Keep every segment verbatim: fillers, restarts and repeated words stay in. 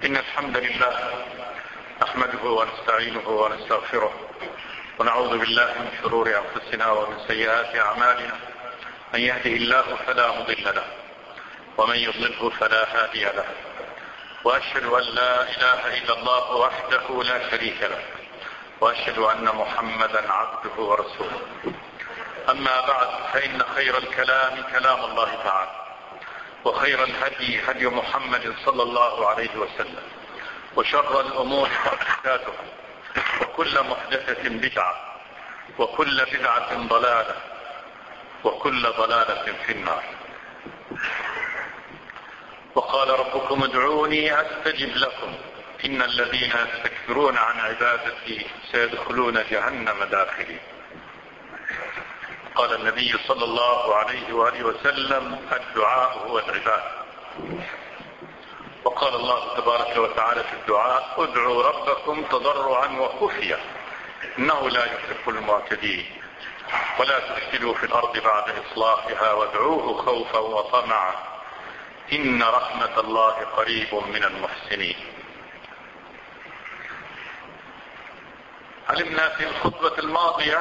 إن الحمد لله نحمده ونستعينه ونستغفره ونعوذ بالله من شرور أنفسنا ومن سيئات أعمالنا. من يهده الله فلا مضل له ومن يضلله فلا هادي له، وأشهد أن لا إله إلا الله وحده لا شريك له، وأشهد أن محمدا عبده ورسوله. أما بعد، فإن خير الكلام كلام الله تعالى، وخير الهدي هدي محمد صلى الله عليه وسلم، وشر الأمور محدثاتها، وكل محدثة بدعة، وكل بدعة ضلالة، وكل ضلالة في النار. وقال ربكم ادعوني أستجب لكم إن الذين يستكبرون عن عبادتي سيدخلون جهنم داخلين. قال النبي صلى الله عليه وآله وسلم الدعاء هو العبادة. وقال الله تبارك وتعالى في الدعاء ادعوا ربكم تضرعا وخفية إنه لا يحب المعتدين ولا تفسدوا في الأرض بعد إصلاحها وادعوه خوفا وطمعا إن رحمة الله قريب من المحسنين. علمنا في الخطبة الماضية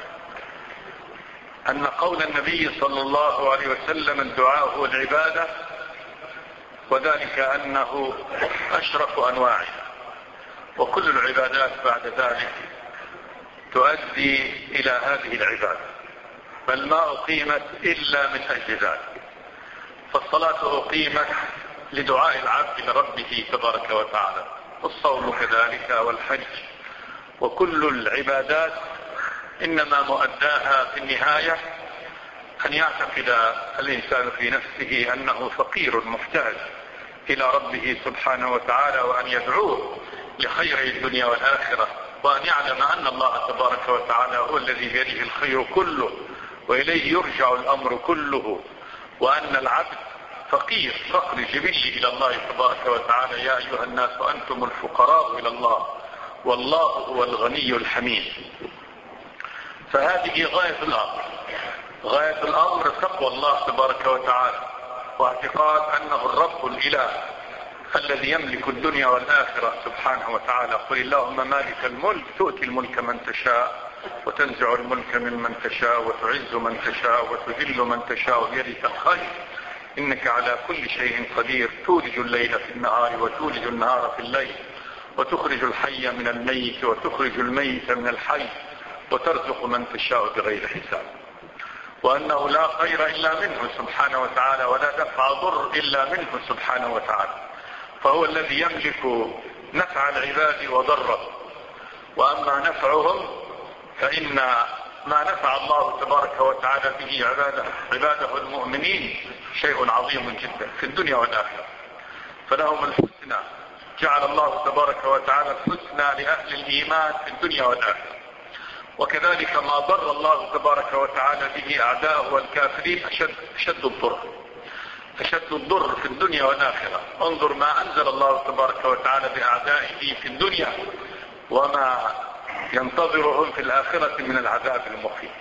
أن قول النبي صلى الله عليه وسلم الدعاء هو العبادة، وذلك أنه أشرف أنواعها، وكل العبادات بعد ذلك تؤدي إلى هذه العبادة، بل ما أقيمت إلا من أجل ذلك. فالصلاة أقيمت لدعاء العبد لربه تبارك وتعالى، والصوم كذلك، والحج، وكل العبادات إنما مؤداها في النهاية أن يعتقد الإنسان في نفسه أنه فقير محتاج إلى ربه سبحانه وتعالى، وأن يدعوه لخير الدنيا والآخرة، وأن يعلم أن الله تبارك وتعالى هو الذي بيده الخير كله وإليه يرجع الأمر كله، وأن العبد فقير فقر جبلي إلى الله تبارك وتعالى. يا أيها الناس أنتم الفقراء إلى الله والله هو الغني الحميد. فهذه غاية الأمر، غاية الأمر تقوى الله تبارك وتعالى، واعتقاد أنه الرب الإله الذي يملك الدنيا والآخرة سبحانه وتعالى. قل اللهم مالك الملك تؤتي الملك من تشاء وتنزع الملك ممن تشاء وتعز من تشاء وتذل من تشاء بيدك الخير إنك على كل شيء قدير. تولج الليل في النهار وتولج النهار في الليل وتخرج الحي من الميت وتخرج الميت من الحي وترزق من تشاء بغير حساب. وأنه لا خير إلا منه سبحانه وتعالى، ولا دفع ضر إلا منه سبحانه وتعالى، فهو الذي يملك نفع العباد وضره. وأما نفعهم فإن ما نفع الله تبارك وتعالى به عباده, عباده المؤمنين شيء عظيم جدا في الدنيا والآخرة. فلهم الحسنى، جعل الله تبارك وتعالى الحسنى لأهل الإيمان في الدنيا والآخرة. وكذلك ما ضر الله تبارك وتعالى به أعداءه والكافرين أشد, أشد الضر أشد الضر في الدنيا والآخرة. انظر ما أنزل الله تبارك وتعالى بأعدائه في الدنيا وما ينتظرهم في الآخرة من العذاب المخيف.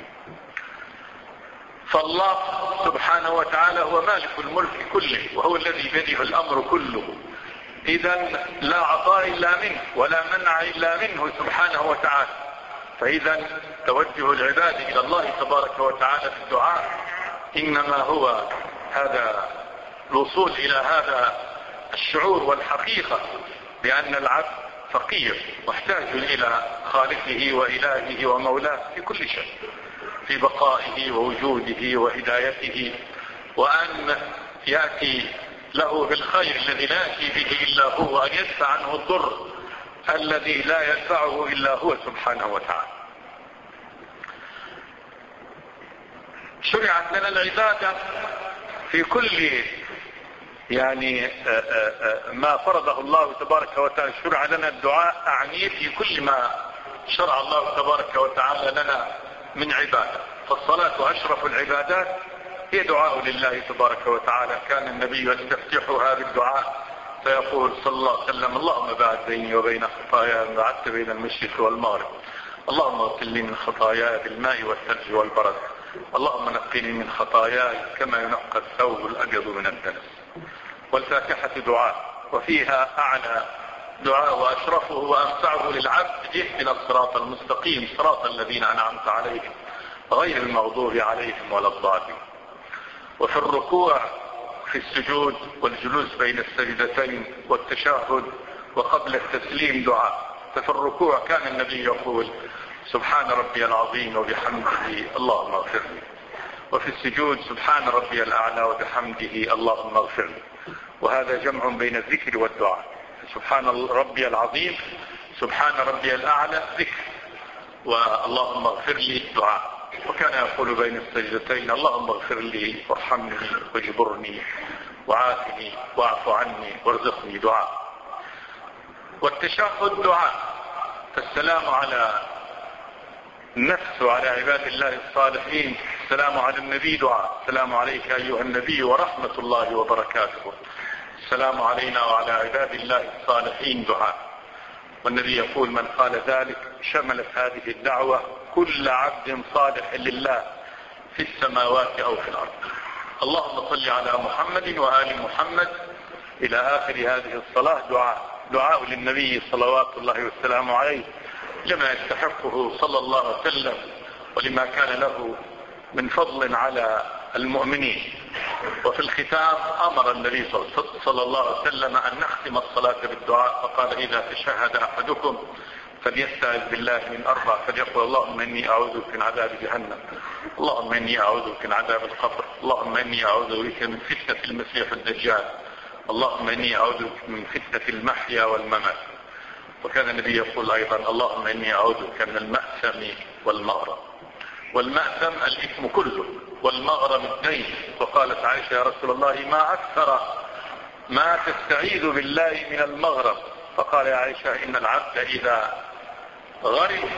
فالله سبحانه وتعالى هو مالك الملك كله، وهو الذي بيده الأمر كله. إذن لا عطاء إلا منه ولا منع إلا منه سبحانه وتعالى. فإذا توجه العباد إلى الله تبارك وتعالى في الدعاء إنما هو هذا الوصول إلى هذا الشعور والحقيقة بأن العبد فقير محتاج إلى خالقه وإلهه ومولاه في كل شيء، في بقائه ووجوده وهدايته، وأن يأتي له بالخير الذي لا يأتي به إلا هو، وأن يدفع عنه الضر الذي لا يدفعه إلا هو سبحانه وتعالى. شرعت لنا العبادة في كل يعني ما فرضه الله تبارك وتعالى. شرع لنا الدعاء أعني في كل ما شرع الله تبارك وتعالى لنا من عبادة. فالصلاة أشرف العبادات، هي دعاء لله تبارك وتعالى. كان النبي يستفتحها بالدعاء فيقول صلى الله عليه وسلم اللهم باعد بيني وبين خطاياي بعدت بين المشرق والمغرب، اللهم اغفر لي من خطاياي بالماء والثلج والبرد، اللهم نقني من خطاياي كما ينقى الثوب الأبيض من الدنس. والفاتحة دعاء، وفيها أعلى دعاء وأشرفه وأنفعه للعبد: اهدنا الصراط المستقيم صراط الذين أنعمت عليهم غير المغضوب عليهم ولا الضالين. وفي الركوع في السجود والجلوس بين السجدتين والتشهد وقبل التسليم دعاء. ففي الركوع كان النبي يقول: سبحان ربي العظيم وبحمده اللهم اغفر لي. وفي السجود: سبحان ربي الأعلى وبحمده اللهم اغفر لي. وهذا جمع بين الذكر والدعاء. سبحان ربي العظيم، سبحان ربي الأعلى ذكر، واللهم اغفر لي دعاء. وكان يقول بين السجدتين: اللهم اغفر لي وارحمني واجبرني وعافني واعف عني وارزقني دعاء. والتشهد دعاء. فالسلام على النفس وعلى عباد الله الصالحين، السلام على النبي دعاء: السلام عليك أيها النبي ورحمة الله وبركاته. السلام علينا وعلى عباد الله الصالحين دعاء. والنبي يقول: من قال ذلك شملت هذه الدعوة كل عبد صالح لله في السماوات أو في الأرض. اللهم صل على محمد وآل محمد إلى آخر هذه الصلاة. دعاء دعاء للنبي صلوات الله والسلام عليه لما يستحقه صلى الله عليه وسلم ولما كان له من فضل على المؤمنين. وفي الختام أمر النبي صلى الله عليه وسلم أن نختم الصلاة بالدعاء، فقال: إذا تشهد أحدكم فليستعذ بالله من أربع، فليقول: اللهم إني أعوذ بك من عذاب جهنم، اللهم إني أعوذ بك من عذاب القبر، اللهم إني أعوذ بك من فتنة المسيح الدجال، اللهم إني أعوذ بك من فتنة المحيا والممات. وكان النبي يقول أيضا: اللهم إني أعوذ بك من المأثم والمغرم. والمأثم الإثم كله، والمغرم الدين. وقالت عائشة: يا رسول الله ما أكثر ما تستعيذ بالله من المغرم. فقال يا عائشة: إن العبد إذا غرم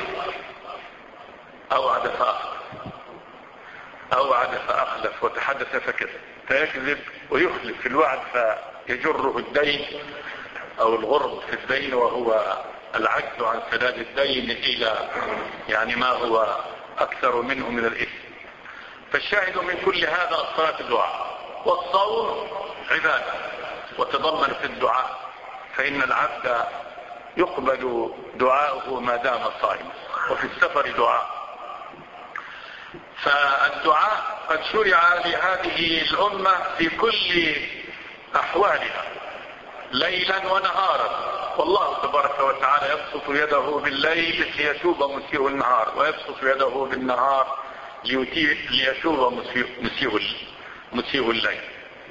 أوعد فأخلف أوعد فأخلف وتحدث فكذب، فيكذب ويخلف في الوعد فيجره الدين أو الغرم في الدين، وهو العجز عن سداد الدين إلى يعني ما هو أكثر منه من الإثم. فالشاهد من كل هذا الصلاة دعاء، والصوم عبادة وتضمن في الدعاء، فإن العبد يقبل دعاؤه ما دام صائما. وفي السفر دعاء. فالدعاء قد شرع لهذه الأمة في كل أحوالها ليلا ونهارا. والله تبارك وتعالى يبسط يده بالليل ليتوب مسيء النهار، ويبسط يده بالنهار ليتوب مسيء مسيء الليل.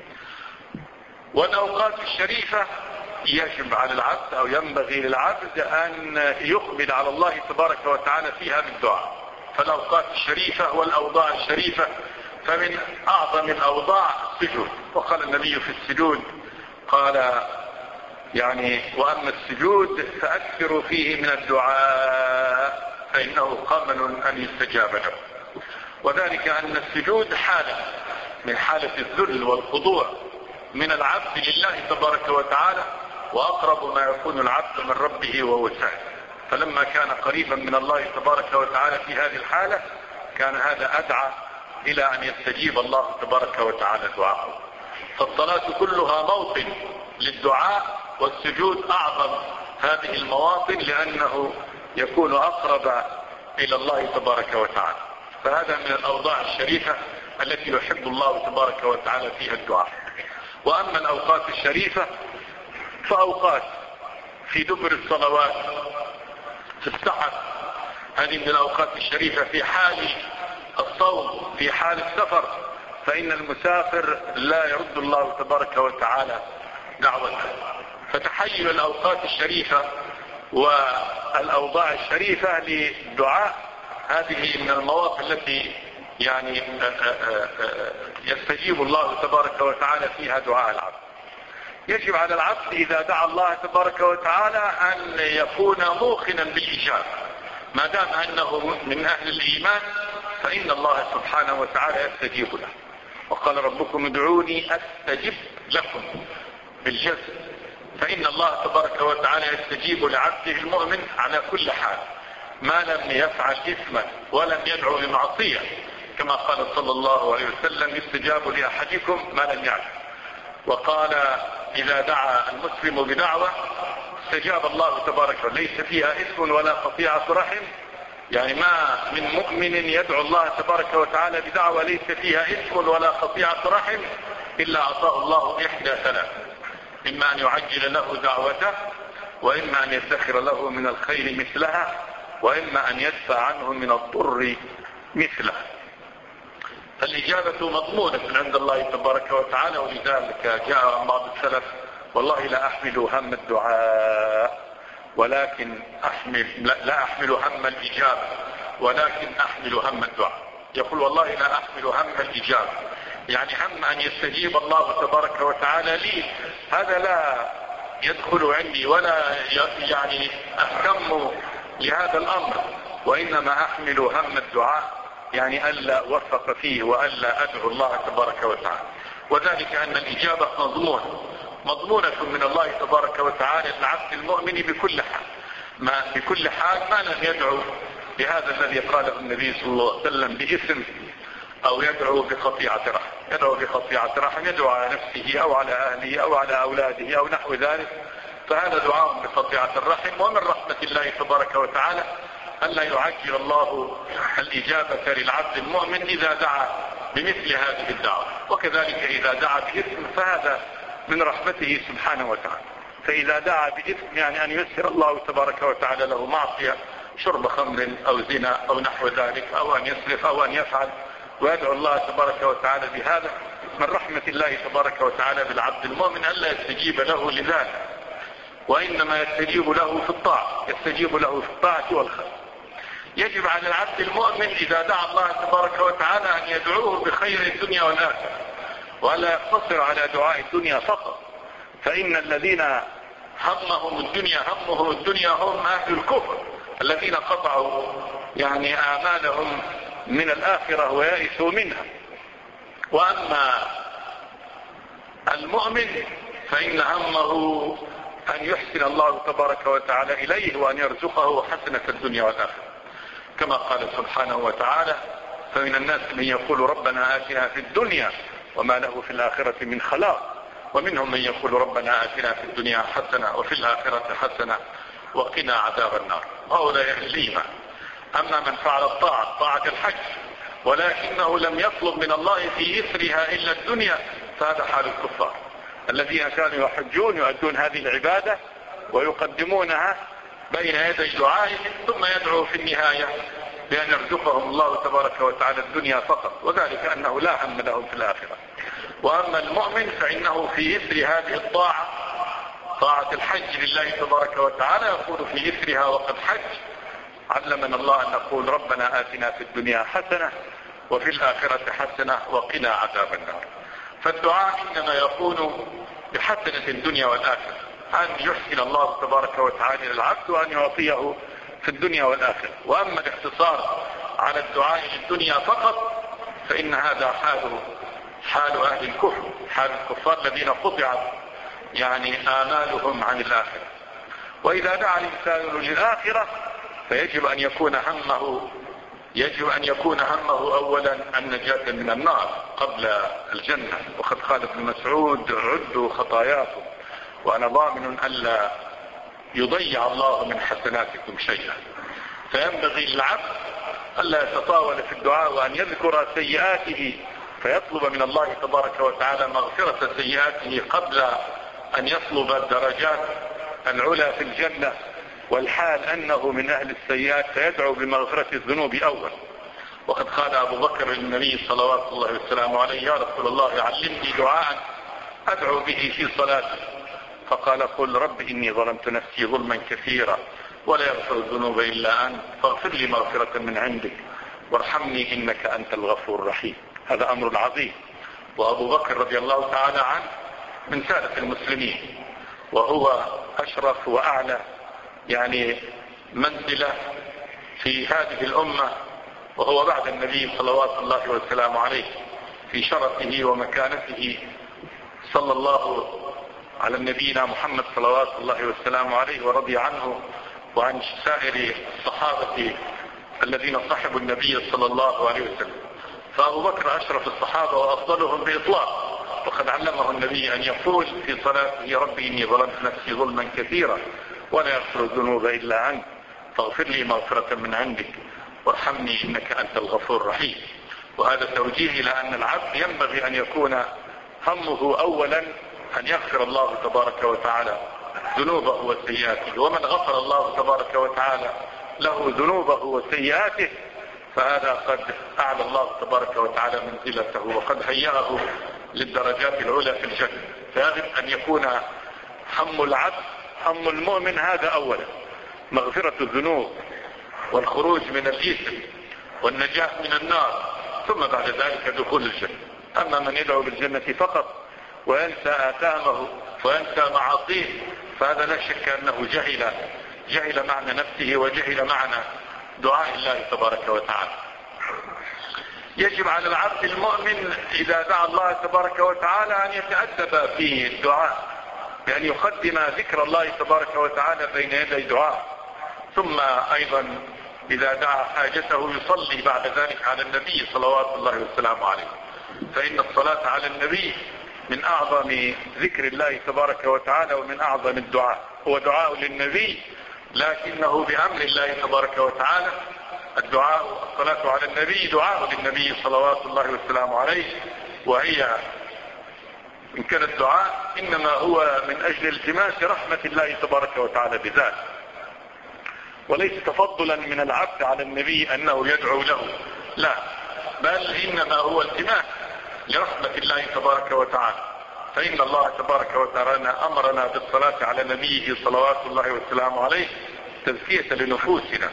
والأوقات الشريفة يجب على العبد أو ينبغي للعبد أن يقبل على الله تبارك وتعالى فيها بالدعاء. فالأوقات الشريفة والأوضاع الشريفة، فمن أعظم الأوضاع السجود. وقال النبي في السجود قال يعني: وأما السجود فأكثروا فيه من الدعاء فإنه قامل أن يستجاب له. وذلك أن السجود حالة من حالة الذل والخضوع من العبد لله تبارك وتعالى، وأقرب ما يكون العبد من ربه وهو ساجد. فلما كان قريبا من الله تبارك وتعالى في هذه الحالة كان هذا أدعى إلى أن يستجيب الله تبارك وتعالى دعاءه. فالصلاة كلها موطن للدعاء، والسجود أعظم هذه المواطن لأنه يكون أقرب إلى الله تبارك وتعالى. فهذا من الأوضاع الشريفة التي يحب الله تبارك وتعالى فيها الدعاء. وأما الأوقات الشريفة فأوقات في دبر الصلوات في السحر، هذه من الأوقات الشريفة. في حال الصوم في حال السفر، فإن المسافر لا يرد الله تبارك وتعالى دعوته. فتحيل الأوقات الشريفة والأوضاع الشريفة للدعاء، هذه من المواقف التي يعني يستجيب الله تبارك وتعالى فيها دعاء العبد. يجب على العبد إذا دعا الله تبارك وتعالى أن يكون موقنا بالإجابة، ما دام أنه من أهل الإيمان فإن الله سبحانه وتعالى يستجيب له. وقال ربكم ادعوني أستجب لكم بالجزم. فإن الله تبارك وتعالى يستجيب لعبده المؤمن على كل حال ما لم يفعل إثما ولم يدعو لمعصية، كما قال صلى الله عليه وسلم: يستجاب لأحدكم ما لم يعلم. وقال إذا دعا المسلم بدعوة استجاب الله تبارك وتعالى، ليس فيها إثم ولا قطيعة رحم. يعني ما من مؤمن يدعو الله تبارك وتعالى بدعوة ليس فيها إثم ولا قطيعة رحم إلا أعطاه الله إحدى ثلاث: إما أن يعجل له دعوته، وإما أن يدخر له من الخير مثلها، وإما أن يدفع عنه من الضر مثله. فالإجابة مضمونة عند الله تبارك وتعالى، ولذلك جاء عن بعض السلف: والله لا أحمل هم الدعاء ولكن أحمل لا أحمل هم الإجابة ولكن أحمل هم الدعاء. يقول: والله لا أحمل هم الإجابة، يعني هم أن يستجيب الله تبارك وتعالى لي، هذا لا يدخل عندي ولا يعني أهتم لهذا الأمر، وإنما أحمل هم الدعاء، يعني ألا أوفق فيه وألا أدعو الله تبارك وتعالى. وذلك أن الإجابة مضمونة مضمونة من الله تبارك وتعالى للعبد المؤمن بكل حال، ما بكل حال ما لم يدعو بهذا الذي قاله النبي صلى الله عليه وسلم باسم، أو يدعو بقطيعة رحم. يدعو بقطيعة رحم، يدعو على نفسه أو على أهله أو على أولاده أو نحو ذلك، فهذا دعاء بقطيعة الرحم. ومن رحمة الله تبارك وتعالى ألا يعجل الله الإجابة للعبد المؤمن إذا دعا بمثل هذه الدعوة، وكذلك إذا دعا بإثم فهذا من رحمته سبحانه وتعالى. فإذا دعا بإثم يعني أن يسر الله تبارك وتعالى له معصية، شرب خمر أو زنا أو نحو ذلك، أو أن يسرف أو أن يفعل، ويدعو الله تبارك وتعالى بهذا، من رحمة الله تبارك وتعالى بالعبد المؤمن ألا يستجيب له لذلك، وإنما يستجيب له في الطاعة، يستجيب له في الطاعة والخير. يجب على العبد المؤمن إذا دعا الله تبارك وتعالى أن يدعوه بخير الدنيا والآخرة، ولا يقتصر على دعاء الدنيا فقط، فإن الذين همهم الدنيا همهم الدنيا هم أهل الكفر الذين قطعوا يعني آمالهم من الآخرة ويأسوا منها. وأما المؤمن فإن همه أن يحسن الله تبارك وتعالى إليه، وأن يرزقه حسنة الدنيا والآخرة، كما قال سبحانه وتعالى: فمن الناس من يقول ربنا آتنا في الدنيا وما له في الآخرة من خلاق، ومنهم من يقول ربنا آتنا في الدنيا حسنة وفي الآخرة حسنة وقنا عذاب النار. هؤلاء الإيمان. أما من فعل الطاعة طاعة الحج ولكنه لم يطلب من الله في إثرها إلا الدنيا، فهذا حال الكفار الذين كانوا يحجون يؤدون هذه العبادة ويقدمونها بين يدي دعائهم، ثم يدعو في النهاية بأن يرزقهم الله تبارك وتعالى الدنيا فقط، وذلك أنه لا هم لهم في الآخرة. وأما المؤمن فإنه في إثر هذه الطاعة، طاعة الحج لله تبارك وتعالى، يقول في إثرها وقد حج. علمنا الله أن نقول ربنا آتنا في الدنيا حسنة وفي الآخرة حسنة وقنا عذاب النار. فالدعاء إنما يكون بحسنة الدنيا والآخرة، أن يحسن الله تبارك وتعالى للعبد وأن يعطيه في الدنيا والآخرة. وأما الاقتصار على الدعاء للدنيا فقط فإن هذا حال حال أهل الكفر، حال الكفار الذين قطعت يعني آمالهم عن الآخرة. وإذا دعا الإنسان للآخرة فيجب أن يكون همه يجب أن يكون همه أولا النجاة من النار قبل الجنة. وقد قال ابن مسعود: عدوا خطاياكم وأنا ضامن ألا يضيع الله من حسناتكم شيئا. فينبغي للعبد ألا يتطاول في الدعاء وأن يذكر سيئاته، فيطلب من الله تبارك وتعالى مغفرة سيئاته قبل أن يطلب الدرجات العلى في الجنة، والحال أنه من أهل السيئات فيدعو بمغفرة الذنوب أول. وقد قال أبو بكر للنبي صلوات الله وسلامه عليه: يا رسول الله علمني دعاء أدعو به في صلاتي. فقال: قل رب إني ظلمت نفسي ظلما كثيرا ولا يغفر الذنوب إلا أنت فاغفر لي مغفرة من عندك وارحمني إنك أنت الغفور الرحيم. هذا أمر عظيم. وأبو بكر رضي الله تعالى عنه من سادة المسلمين، وهو أشرف وأعلى يعني منزلة في هذه الأمة، وهو بعد النبي صلوات الله وسلامه عليه في شرفه ومكانته، صلى الله على نبينا محمد صلوات الله وسلامه عليه، ورضي عنه وعن سائر الصحابة الذين صحبوا النبي صلى الله عليه وسلم. فأبو بكر أشرف الصحابة وأفضلهم بإطلاق، وقد علمه النبي أن يقول في صلاته: ربي إني ظلمت نفسي ظلما كثيرا ولا يغفر الذنوب إلا أنت فاغفر لي مغفرة من عندك وارحمني إنك أنت الغفور الرحيم. وهذا توجيه إلى أن العبد ينبغي أن يكون همه أولا أن يغفر الله تبارك وتعالى ذنوبه وسيئاته، ومن غفر الله تبارك وتعالى له ذنوبه وسيئاته فهذا قد أعلى الله تبارك وتعالى منزلته وقد هيأه للدرجات العلى في الجنة. فيجب أن يكون هم العبد هم المؤمن هذا أولا، مغفرة الذنوب والخروج من الإثم والنجاة من النار، ثم بعد ذلك دخول الجنة. أما من يدعو بالجنة فقط وينسى آثامه وينسى معاصيه فهذا لا شك أنه جهل جهل معنى نفسه وجهل معنى دعاء الله تبارك وتعالى. يجب على العبد المؤمن إذا دعا الله تبارك وتعالى أن يتأدب في الدعاء، بأن يقدم ذكر الله تبارك وتعالى بين يدي دعاء، ثم أيضا إذا دعا حاجته يصلي بعد ذلك على النبي صلوات الله وسلامه عليه، فإن الصلاة على النبي من أعظم ذكر الله تبارك وتعالى ومن أعظم الدعاء. هو دعاء للنبي لكنه بأمر الله تبارك وتعالى. الدعاء الصلاة على النبي دعاء للنبي صلوات الله وسلامه عليه، وهي إن كان الدعاء إنما هو من أجل التماس رحمة الله تبارك وتعالى بذلك، وليس تفضلا من العبد على النبي أنه يدعو له، لا، بل إنما هو التماس لرحمة الله تبارك وتعالى. فإن الله تبارك وتعالى أمرنا بالصلاة على نبيه صلوات الله وسلامه عليه تزكية لنفوسنا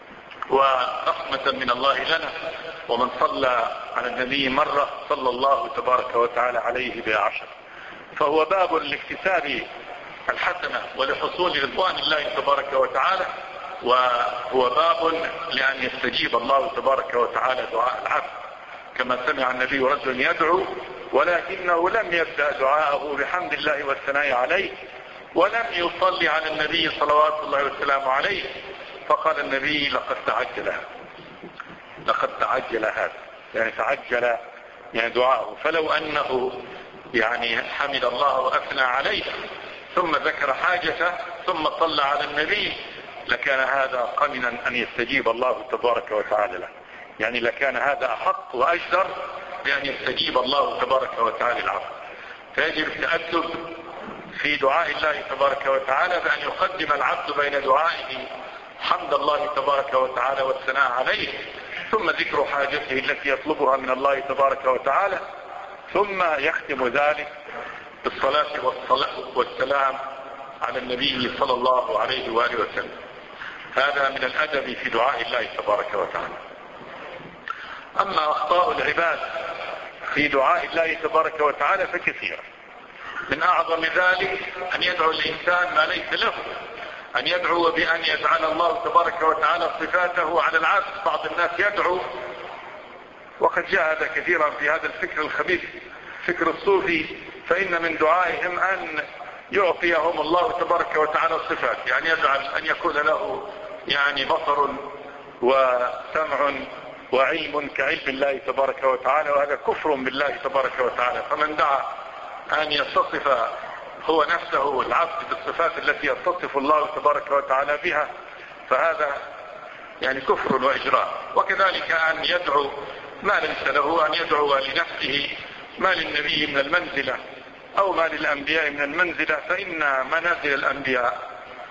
ورحمة من الله لنا، ومن صلى على النبي مرة صلى الله تبارك وتعالى عليه بعشر. فهو باب لاكتساب الحسنة ولحصول رضوان الله تبارك وتعالى، وهو باب لأن يستجيب الله تبارك وتعالى دعاء العبد، كما سمع النبي رجلا يدعو ولكنه لم يبدأ دعاءه بحمد الله والثناء عليه ولم يصلي على النبي صلوات الله وسلامه عليه، فقال النبي: لقد تعجل لقد تعجل هذا، يعني تعجل يعني دعاءه. فلو أنه يعني حمد الله وأثنى عليه ثم ذكر حاجته ثم صلى على النبي لكان هذا قمنا أن يستجيب الله تبارك وتعالى له، يعني لكان هذا أحق وأجدر بأن يستجيب الله تبارك وتعالى العبد. فيجب التأدب في دعاء الله تبارك وتعالى بأن يقدم العبد بين دعائه حمد الله تبارك وتعالى والثناء عليه، ثم ذكر حاجته التي يطلبها من الله تبارك وتعالى، ثم يختم ذلك بالصلاة والسلام على النبي صلى الله عليه وآله وسلم. هذا من الأدب في دعاء الله تبارك وتعالى. أما أخطاء العباد في دعاء الله تبارك وتعالى فكثيرة، من أعظم ذلك أن يدعو الإنسان ما ليس له، أن يدعو بأن يجعل الله تبارك وتعالى صفاته على العبد. بعض الناس يدعو، وقد جاء هذا كثيرا في هذا الفكر الخبيث، فكر الصوفي، فإن من دعائهم أن يعطيهم الله تبارك وتعالى الصفات، يعني يجعل أن يكون له يعني بصر وسمع وعلم كعلم الله تبارك وتعالى، وهذا كفر بالله تبارك وتعالى. فمن دعا أن يتصف هو نفسه العبد بالصفات التي يتصف الله تبارك وتعالى بها فهذا يعني كفر وإجراء. وكذلك أن يدعو ما ليس له، أن يدعو لنفسه ما للنبي من المنزلة أو ما للأنبياء من المنزلة، فإن منازل الأنبياء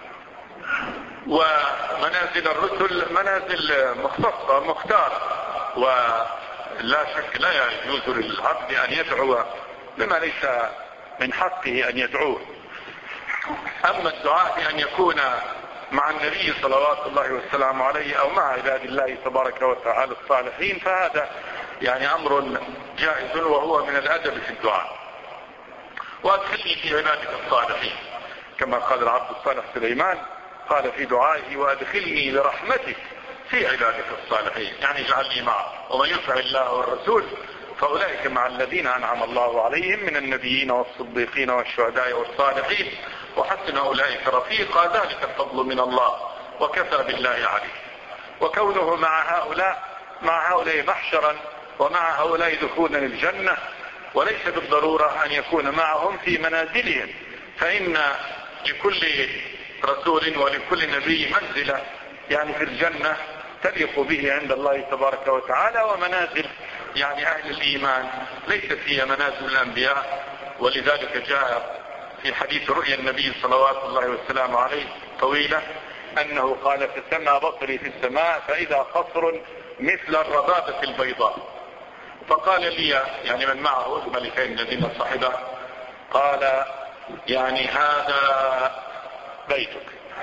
ومنازل الرسل منازل مختصة مختارة، ولا شك لا يجوز للعبد أن يدعو بما ليس من حقه أن يدعوه. أما الدعاء بأن يكون مع النبي صلوات الله والسلام عليه أو مع عباد الله تبارك وتعالى الصالحين فهذا يعني أمر جائز وهو من الأدب في الدعاء. وأدخلني في عبادك الصالحين كما قال العبد الصالح سليمان، قال في دعائه: وأدخلني برحمتك في عبادك الصالحين، يعني اجعلني معه. ومن يطع الله والرسول فأولئك مع الذين أنعم الله عليهم من النبيين والصديقين والشهداء والصالحين وحسن أولئك رفيقا، ذلك الفضل من الله وكفى بالله عليه. وكونه مع هؤلاء مع هؤلاء محشرا ومع هؤلاء دخولا الجنة وليس بالضرورة أن يكون معهم في منازلهم، فإن لكل رسول ولكل نبي منزلة يعني في الجنة تليق به عند الله تبارك وتعالى، ومنازل يعني أهل الإيمان ليست هي منازل الأنبياء. ولذلك جاء في حديث رؤيا النبي صلوات الله وسلامه عليه طويلة أنه قال: فسمى بصري في السماء فإذا قصر مثل الربابة البيضاء. فقال لي يعني من معه الملكين الذين صحبه، قال: يعني هذا بيتك.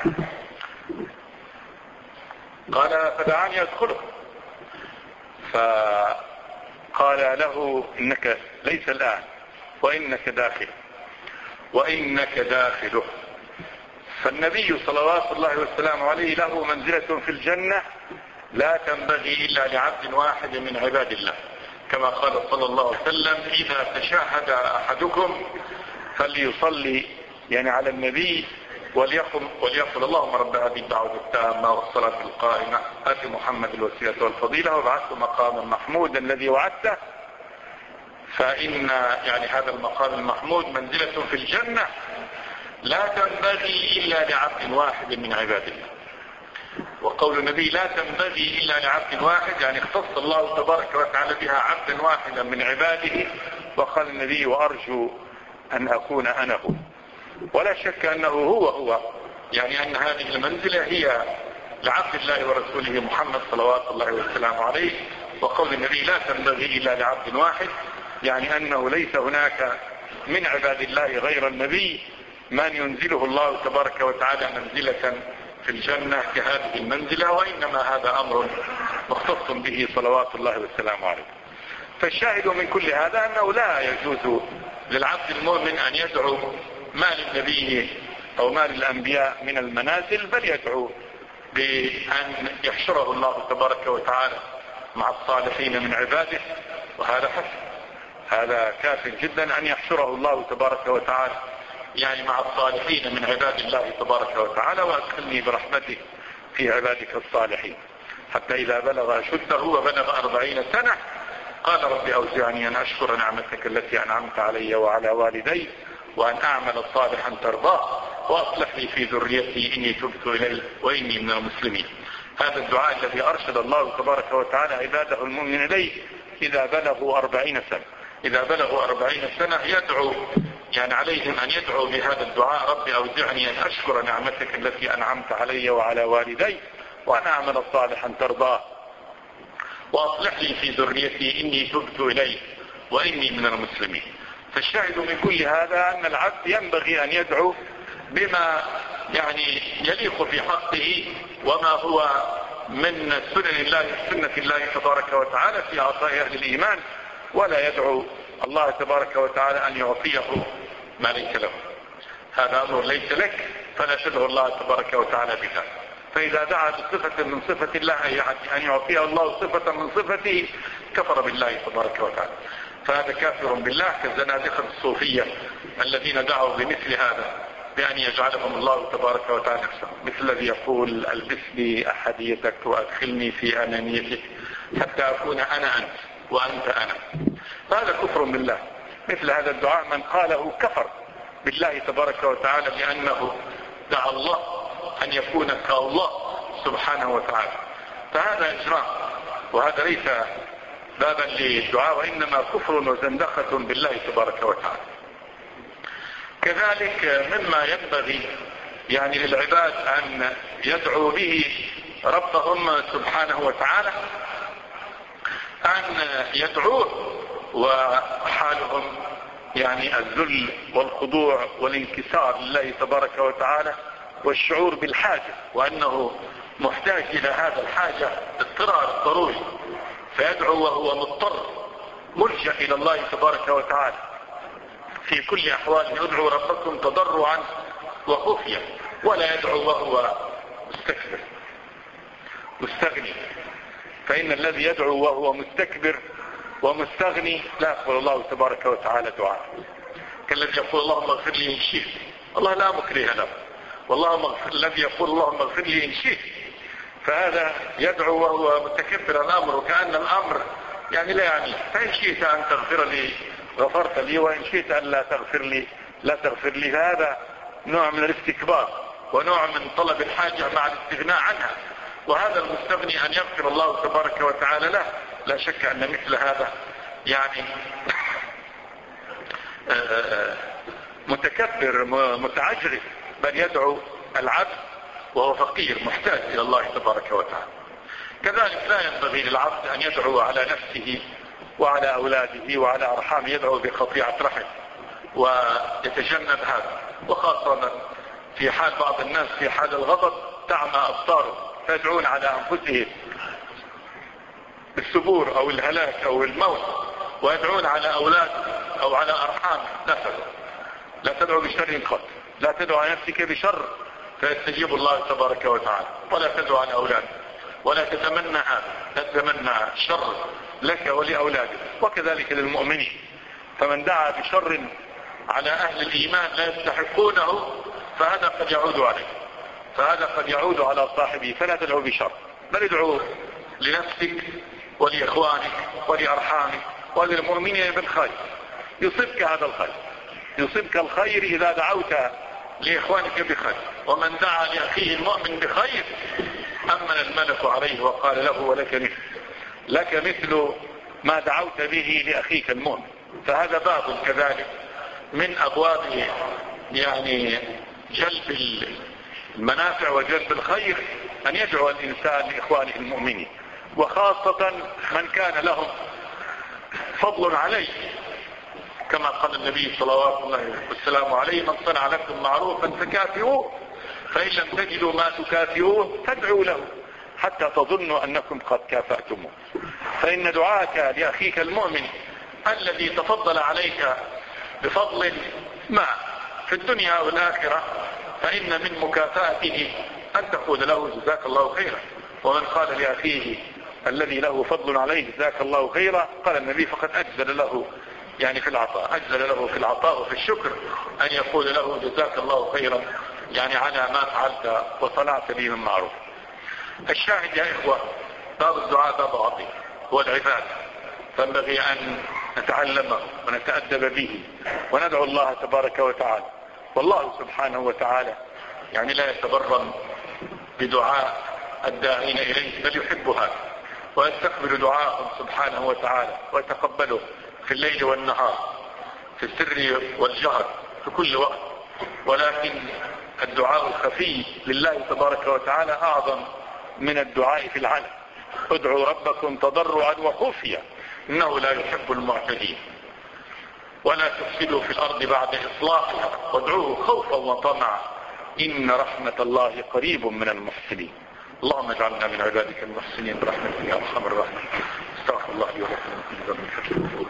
قال: فدعاني أدخله. فقال له: إنك ليس الآن، وإنك داخل وإنك داخله. فالنبي صلوات الله والسلام عليه له منزلة في الجنة لا تنبغي إلا لعبد واحد من عباد الله، كما قال صلى الله عليه وسلم: إذا تشاهد أحدكم فليصلي يعني على النبي وليقم وليقل: اللهم رب هذه الدعوة التامة والصلاة القائمة آت محمد الوسيلة والفضيلة وابعثه مقاما محمودا الذي وعدته. فإن يعني هذا المقام المحمود منزلة في الجنة لا تنبغي إلا لعبد واحد من عباد الله. وقول النبي لا تنبغي إلا لعبد واحد يعني اختص الله تبارك وتعالى بها عبدا واحدا من عباده. وقال النبي: وأرجو أن أكون أنا هو. ولا شك أنه هو هو يعني أن هذه المنزلة هي لعبد الله ورسوله محمد صلوات الله وسلامه عليه. وقول النبي لا تنبغي إلا لعبد واحد يعني أنه ليس هناك من عباد الله غير النبي من ينزله الله تبارك وتعالى منزلة في الجنة كهذه المنزلة، وإنما هذا أمر مختص به صلوات الله والسلام عليه. فالشاهد من كل هذا أنه لا يجوز للعبد المؤمن أن يدعو ما للنبي أو ما للأنبياء من المنازل، بل يدعو بأن يحشره الله تبارك وتعالى مع الصالحين من عباده، وهذا حسن، هذا كاف جدا أن يحشره الله تبارك وتعالى يعني مع الصالحين من عباد الله تبارك وتعالى: وأدخلني برحمته في عبادك الصالحين. حتى إذا بلغ أشده وبلغ أربعين سنة قال: رب أوزعني أن أشكر نعمتك التي أنعمت علي وعلى والدي وأن أعمل صالحا ترضاه وأصلح لي في ذريتي إني تبت إليك وإني من المسلمين. هذا الدعاء الذي أرشد الله تبارك وتعالى عباده المؤمن إليه إذا بلغوا أربعين سنة. إذا بلغوا أربعين سنة يدعو يعني عليهم أن يدعوا بهذا الدعاء: رب أوزعني أن أشكر نعمتك التي أنعمت علي وعلى والدي وأن أعمل صالحا ترضاه وأصلح لي في ذريتي إني تبت إليك وإني من المسلمين. فالشاهد من كل هذا أن العبد ينبغي أن يدعو بما يعني يليق في حقه وما هو من سنن الله سنة الله تبارك وتعالى في عطاء أهل الإيمان، ولا يدعو الله تبارك وتعالى أن يعطيه ما ليس له. هذا أمر ليس لك فلا تدعو الله تبارك وتعالى بها. فإذا دعا بصفة من صفة الله أن يعطيه الله صفة من صفته كفر بالله تبارك وتعالى، فهذا كافر بالله كالزنادقة الصوفية الذين دعوا بمثل هذا بأن يجعلهم الله تبارك وتعالى نفسه، مثل الذي يقول: البسني أحديتك وأدخلني في أنانيتك حتى أكون أنا أنت وأنت أنا. هذا كفر بالله. مثل هذا الدعاء من قاله كفر بالله تبارك وتعالى بأنه دعا الله أن يكون كالله سبحانه وتعالى. فهذا إجراء، وهذا ليس بابا للدعاء، وإنما كفر وزندقة بالله تبارك وتعالى. كذلك مما ينبغي يعني للعباد أن يدعوا به ربهم سبحانه وتعالى أن يدعوه وحالهم يعني الذل والخضوع والانكسار لله تبارك وتعالى، والشعور بالحاجة وأنه محتاج إلى هذا الحاجة اضطرار ضروري، فيدعو وهو مضطر ملجأ إلى الله تبارك وتعالى في كل أحواله. يدعو ربكم تضرعا وخفيا، ولا يدعو وهو مستكبر مستغني، فإن الذي يدعو وهو مستكبر ومستغني لا يقبل الله تبارك وتعالى دعاء. كالذي يقول: اللهم اغفر لي إن شئت. الله لا مكره له. والله الذي يقول: اللهم اغفر لي إن شئت، فهذا يدعو وهو متكبر الأمر، وكأن الأمر يعني لا يعني. فإن شئت أن تغفر لي غفرت لي، وإن شئت أن لا تغفر لي لا تغفر لي. هذا نوع من الاستكبار ونوع من طلب الحاجة مع الاستغناء عنها، وهذا المستغني أن يغفر الله تبارك وتعالى له. لا شك أن مثل هذا يعني متكبر متعجرف، بل يدعو العبد وهو فقير محتاج إلى الله تبارك وتعالى. كذلك لا ينبغي للعبد أن يدعو على نفسه وعلى أولاده وعلى أرحامه، يدعو بقطيعة رحم ويتجنب هذا، وخاصة في حال بعض الناس في حال الغضب تعمى أبصاره فيدعون على أنفسهم بالسبور أو الهلاك أو الموت، ويدعون على أولاد أو على أرحام. لا تدعو لا تدعو بشر قط، لا تدعو على نفسك بشر فيستجيب الله تبارك وتعالى، ولا تدعو على أولادك، ولا تتمنى هذا، لا تتمنى شر لك ولأولادك، وكذلك للمؤمنين. فمن دعا بشر على أهل الإيمان لا يستحقونه فهذا قد يعود عليه، فهذا قد يعود على صاحبه. فلا تدعو بشر، بل ادعو لنفسك ولإخوانك ولأرحامك وللمؤمنين بالخير. يصيبك هذا الخير، يصيبك الخير إذا دعوت لإخوانك بخير. ومن دعا لأخيه المؤمن بخير أمن الملك عليه وقال له ولك مثل لك مثل ما دعوت به لأخيك المؤمن. فهذا باب كذلك من أبواب يعني جلب المنافع وجلب الخير، أن يدعو الإنسان لإخوانه المؤمنين، وخاصة من كان لهم فضل عليه، كما قال النبي صلوات الله والسلام عليه: من صنع لكم معروفا فكافئوه، فإن لم تجدوا ما تكافئوه فادعوا له حتى تظنوا أنكم قد كافأتموه. فإن دعاءك لأخيك المؤمن الذي تفضل عليك بفضل ما في الدنيا والآخرة، فإن من مكافأته أن تقول له جزاك الله خيرا. ومن قال لأخيه الذي له فضل عليه جزاك الله خيرا، قال النبي فقد أجزل له يعني في العطاء، أجزل له في العطاء وفي الشكر أن يقول له جزاك الله خيرا يعني على ما فعلت وصنعت لي من معروف. الشاهد يا إخوة، باب الدعاء باب عظيم، هو العبادة، فينبغي أن نتعلمه ونتأدب به وندعو الله تبارك وتعالى. والله سبحانه وتعالى يعني لا يتبرم بدعاء الداعين إليه، بل يحب هذا ويستقبل دعاءهم سبحانه وتعالى ويتقبله في الليل والنهار، في السر والجهر، في كل وقت. ولكن الدعاء الخفي لله تبارك وتعالى أعظم من الدعاء في العلن. ادعوا ربكم تضرعا وخفيا إنه لا يحب المعتدين، ولا تفسدوا في الأرض بعد إصلاحها وادعوه خوفا وطمعا إن رحمة الله قريب من المحسنين. اللهم اجعلنا من عبادك المحسنين برحمتك يا أرحم الراحمين. استغفر الله لي ولكم من كل ذنب فاستغفروه.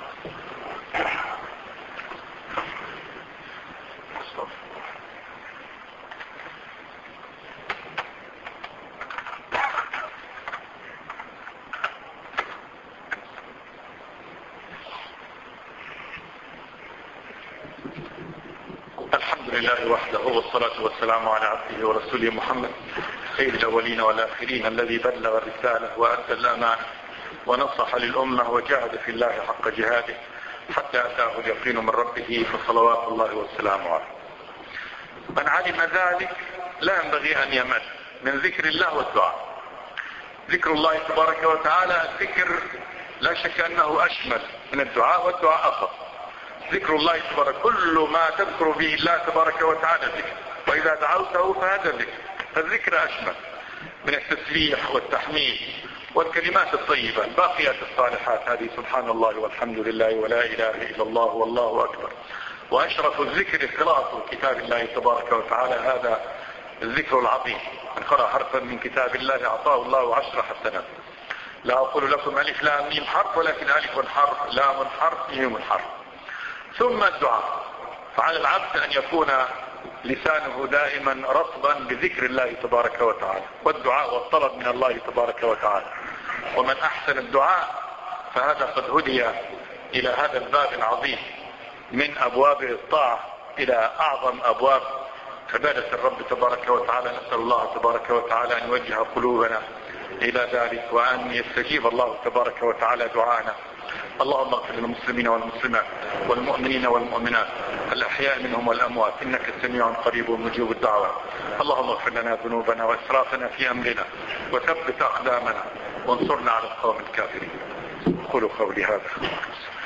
الحمد لله وحده، والصلاة والسلام على عبده ورسوله محمد سيد الأولين والآخرين، الذي بلغ الرسالة وأدى الأمانة ونصح للأمة وجاهد في الله حق جهاده حتى أتاه اليقين من ربه، فصلوات الله والسلام عليه. من علم ذلك لا ينبغي أن يمل من ذكر الله والدعاء. ذكر الله تبارك وتعالى الذكر لا شك أنه أشمل من الدعاء، والدعاء أفضل. ذكر الله تبارك كل ما تذكر به الله تبارك وتعالى ذكر، وإذا دعوته فهذا ذكر. فالذكر أشمل من التسبيح والتحميد والكلمات الطيبة الباقيات الصالحات هذه، سبحان الله والحمد لله ولا إله إلا الله والله أكبر. وأشرف الذكر قراءة كتاب الله تبارك وتعالى، هذا الذكر العظيم. من قرأ حرفا من كتاب الله أعطاه الله عشر حسنات. لا أقول لكم ألف لام ميم حرف، ولكن ألف حرف لام حرف ميم حرف. ثم الدعاء، فعلى العبد أن يكون لسانه دائما رطبا بذكر الله تبارك وتعالى والدعاء والطلب من الله تبارك وتعالى. ومن أحسن الدعاء فهذا قد هدي إلى هذا الباب العظيم من أبواب الطاعة إلى أعظم أبواب عبادة الرب تبارك وتعالى. نسأل الله تبارك وتعالى أن يوجه قلوبنا إلى ذلك، وأن يستجيب الله تبارك وتعالى دعاءنا. اللهم اغفر للمسلمين والمسلمات والمؤمنين والمؤمنات الأحياء منهم والأموات، إنك سميع قريب مجيب الدعوات. اللهم اغفر لنا ذنوبنا وإسرافنا في أمرنا وثبت أقدامنا وانصرنا على القوم الكافرين. قولوا قولي هذا.